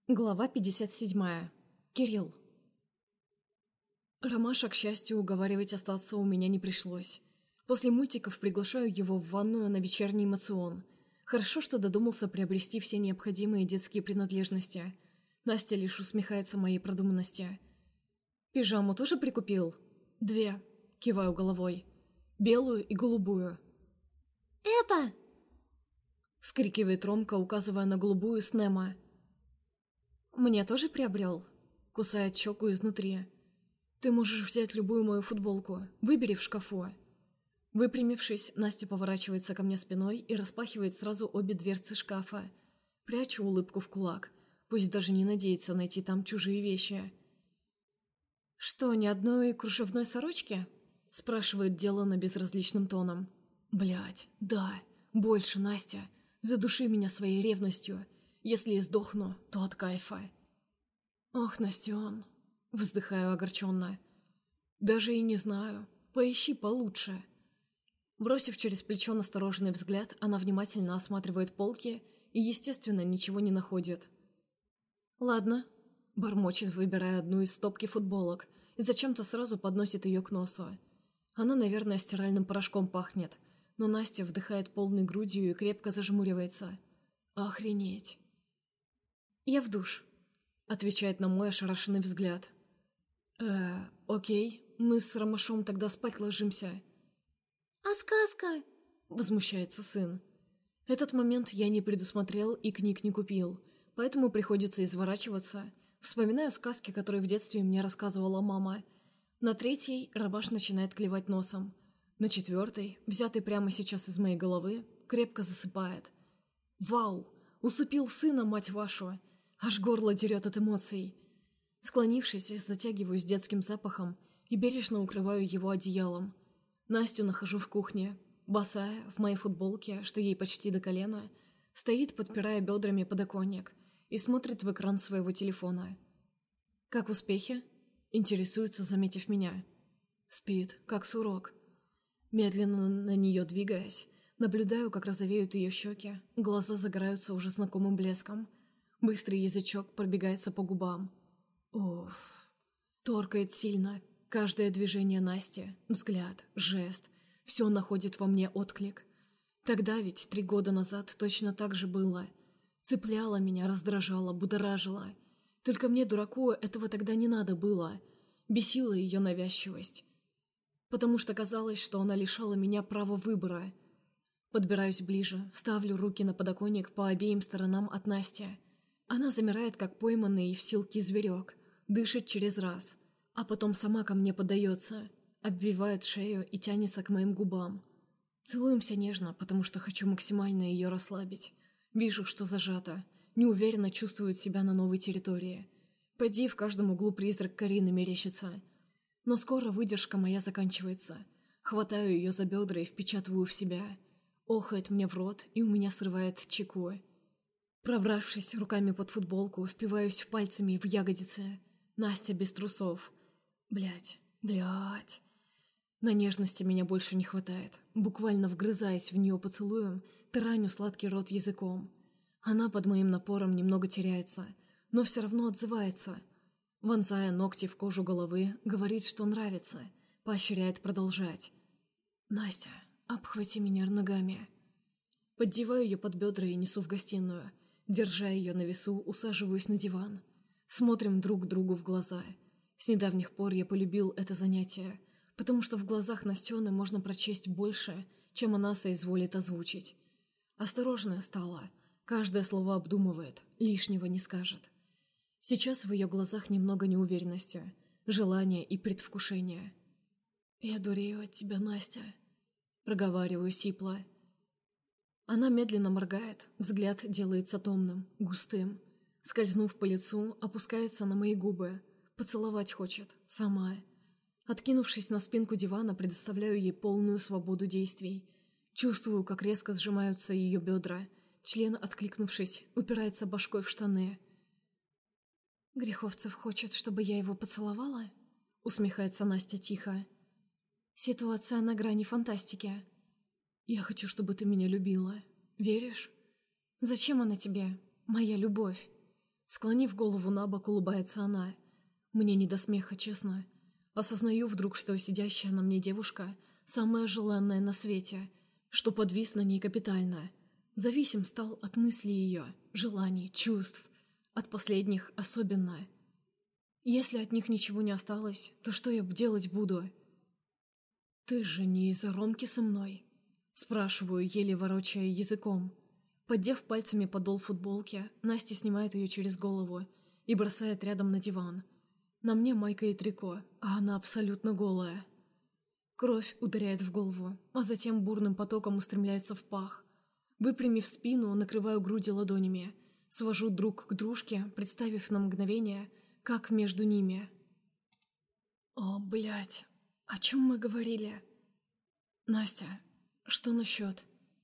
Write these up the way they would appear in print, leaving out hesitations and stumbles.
Глава 57. Кирилл. Ромаша, к счастью, уговаривать остаться у меня не пришлось. После мультиков приглашаю его в ванную на вечерний моцион. Хорошо, что додумался приобрести все необходимые детские принадлежности. Настя лишь усмехается моей продуманности. «Пижаму тоже прикупил?» «2», — киваю головой. «Белую и голубую». «Это!» — вскрикивает Ромка, указывая на голубую с Немо. «Мне тоже приобрел?» — кусает щеку изнутри. «Ты можешь взять любую мою футболку. Выбери в шкафу». Выпрямившись, Настя поворачивается ко мне спиной и распахивает сразу обе дверцы шкафа. Прячу улыбку в кулак. Пусть даже не надеется найти там чужие вещи. «Что, ни одной кружевной сорочки?» — спрашивает Делана безразличным тоном. «Блядь, да. Больше, Настя. Задуши меня своей ревностью. Если и сдохну, то от кайфа». «Ох, Настен», — вздыхаю огорченно. «Даже и не знаю. Поищи получше». Бросив через плечо настороженный взгляд, она внимательно осматривает полки и, естественно, ничего не находит. «Ладно», — бормочет, выбирая одну из стопки футболок, и зачем-то сразу подносит ее к носу. Она, наверное, стиральным порошком пахнет, но Настя вдыхает полной грудью и крепко зажмуривается. «Охренеть!» «Я в душ», — отвечает на мой ошарашенный взгляд. Окей, мы с Ромашом тогда спать ложимся». «А сказка?» — возмущается сын. Этот момент я не предусмотрел и книг не купил, поэтому приходится изворачиваться. Вспоминаю сказки, которые в детстве мне рассказывала мама. На третьей Ромаш начинает клевать носом. На четвертой, взятый прямо сейчас из моей головы, крепко засыпает. «Вау! Усыпил сына, мать вашу!» Аж горло дерет от эмоций. Склонившись, затягиваюсь детским запахом и бережно укрываю его одеялом. Настю нахожу в кухне, босая, в моей футболке, что ей почти до колена, стоит, подпирая бедрами подоконник, и смотрит в экран своего телефона. «Как успехи?» — интересуется, заметив меня. Спит, как сурок. Медленно на нее двигаясь, наблюдаю, как розовеют ее щеки, глаза загораются уже знакомым блеском. Быстрый язычок пробегается по губам. Уф. Торкает сильно. Каждое движение Насти, взгляд, жест — все находит во мне отклик. Тогда ведь 3 года назад точно так же было. Цепляло меня, раздражало, будоражило. Только мне, дураку, этого тогда не надо было. Бесила ее навязчивость. Потому что казалось, что она лишала меня права выбора. Подбираюсь ближе, ставлю руки на подоконник по обеим сторонам от Насти. Она замирает, как пойманный в силке зверек, дышит через раз, а потом сама ко мне поддается, обвивает шею и тянется к моим губам. Целуемся нежно, потому что хочу максимально ее расслабить. Вижу, что зажата, неуверенно чувствует себя на новой территории. Поди, в каждом углу призрак Карины мерещится. Но скоро выдержка моя заканчивается. Хватаю ее за бедра и впечатываю в себя. Охает мне в рот, и у меня срывает чеку. Пробравшись руками под футболку, впиваюсь пальцами в ягодицы. Настя без трусов. Блядь. На нежности меня больше не хватает. Буквально вгрызаясь в нее поцелуем, тараню сладкий рот языком. Она под моим напором немного теряется, но все равно отзывается. Вонзая ногти в кожу головы, говорит, что нравится, поощряет продолжать. «Настя, обхвати меня ногами». Поддеваю ее под бедра и несу в гостиную. Держа ее на весу, усаживаюсь на диван. Смотрим друг другу в глаза. С недавних пор я полюбил это занятие, потому что в глазах Настены можно прочесть больше, чем она соизволит озвучить. Осторожная стала, каждое слово обдумывает, лишнего не скажет. Сейчас в ее глазах немного неуверенности, желания и предвкушения. «Я дурею от тебя, Настя», — проговариваю сипло. Она медленно моргает, взгляд делается томным, густым. Скользнув по лицу, опускается на мои губы. Поцеловать хочет, сама. Откинувшись на спинку дивана, предоставляю ей полную свободу действий. Чувствую, как резко сжимаются ее бедра. Член, откликнувшись, упирается башкой в штаны. «Греховцев хочет, чтобы я его поцеловала?» — усмехается Настя тихо. «Ситуация на грани фантастики». «Я хочу, чтобы ты меня любила. Веришь?» «Зачем она тебе? Моя любовь?» Склонив голову на бок, улыбается она. Мне не до смеха, честно. Осознаю вдруг, что сидящая на мне девушка самая желанная на свете, что подвис на ней капитально. Зависим стал от мыслей ее, желаний, чувств. От последних особенно. Если от них ничего не осталось, то что я делать буду? «Ты же не из-за Ромки со мной?» Спрашиваю, еле ворочая языком. Поддев пальцами подол футболки, Настя снимает ее через голову и бросает рядом на диван. На мне майка и трико, а она абсолютно голая. Кровь ударяет в голову, а затем бурным потоком устремляется в пах. Выпрямив спину, накрываю груди ладонями, свожу друг к дружке, представив на мгновение, как между ними. О, блядь, о чем мы говорили? Настя, что насчет?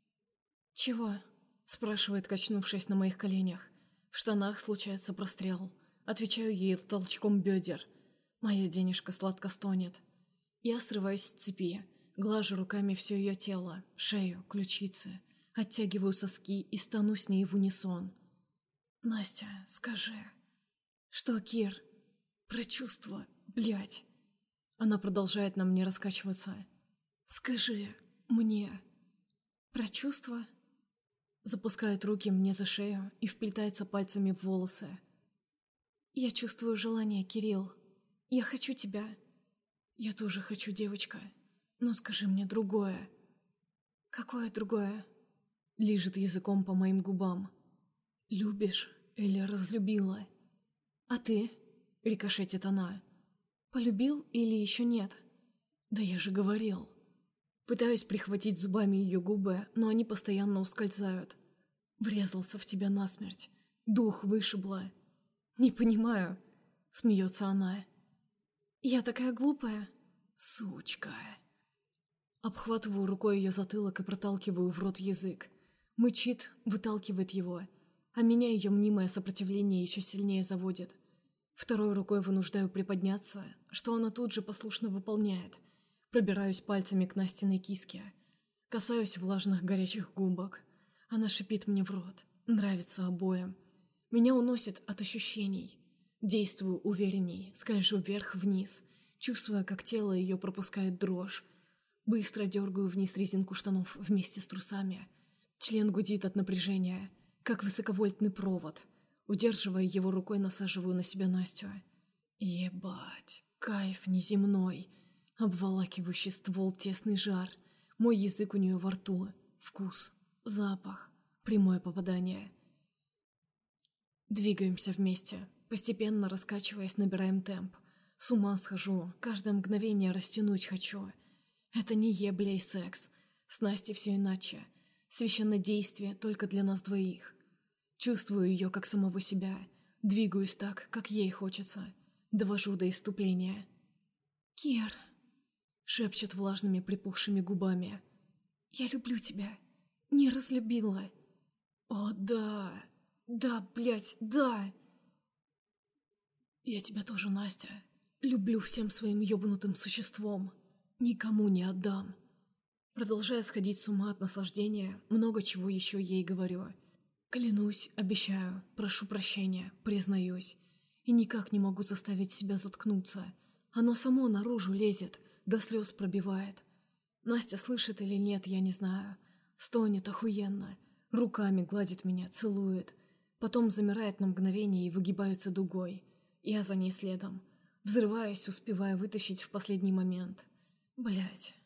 Чего? Спрашивает, качнувшись на моих коленях. В штанах случается прострел. Отвечаю ей толчком бедер. Моя денежка сладко стонет. Я срываюсь с цепи, глажу руками все ее тело, шею, ключицы, оттягиваю соски и стану с ней в унисон. «Настя, скажи...» «Что, Кир?» «Про чувства, блядь!» Она продолжает на мне раскачиваться. «Скажи мне...» «Про чувства?» Запускает руки мне за шею и вплетается пальцами в волосы. «Я чувствую желание, Кирилл. Я хочу тебя. Я тоже хочу, девочка. Но скажи мне другое». «Какое другое?» Лижет языком по моим губам. «Любишь или разлюбила?» «А ты?» — рикошетит она. «Полюбил или еще нет?» «Да я же говорил». Пытаюсь прихватить зубами ее губы, но они постоянно ускользают. «Врезался в тебя насмерть. Дух вышибла». «Не понимаю», — смеется она. «Я такая глупая?» «Сучка». Обхватываю рукой ее затылок и проталкиваю в рот язык. Мычит, выталкивает его, а меня ее мнимое сопротивление еще сильнее заводит. Второй рукой вынуждаю приподняться, что она тут же послушно выполняет. Пробираюсь пальцами к Настиной киске. Касаюсь влажных горячих губок. Она шипит мне в рот. Нравится обоим. Меня уносит от ощущений. Действую уверенней, скольжу вверх-вниз, чувствуя, как тело ее пропускает дрожь. Быстро дергаю вниз резинку штанов вместе с трусами. Член гудит от напряжения, как высоковольтный провод. Удерживая его рукой, насаживаю на себя Настю. Ебать, кайф неземной. Обволакивающий ствол, тесный жар. Мой язык у нее во рту. Вкус, запах, прямое попадание. Двигаемся вместе. Постепенно раскачиваясь, набираем темп. С ума схожу, каждое мгновение растянуть хочу. Это не ебля и секс. С Настей все иначе. Священнодействие только для нас двоих. Чувствую ее, как самого себя. Двигаюсь так, как ей хочется. Довожу до исступления. «Кир», — шепчет влажными припухшими губами. «Я люблю тебя. Не разлюбила». «О, да! Да, блядь, да!» «Я тебя тоже, Настя. Люблю всем своим ёбнутым существом. Никому не отдам». Продолжая сходить с ума от наслаждения, много чего еще ей говорю. Клянусь, обещаю, прошу прощения, признаюсь. И никак не могу заставить себя заткнуться. Оно само наружу лезет, до слез пробивает. Настя слышит или нет, я не знаю. Стонет охуенно, руками гладит меня, целует. Потом замирает на мгновение и выгибается дугой. Я за ней следом. Взрываюсь, успевая вытащить в последний момент. Блять.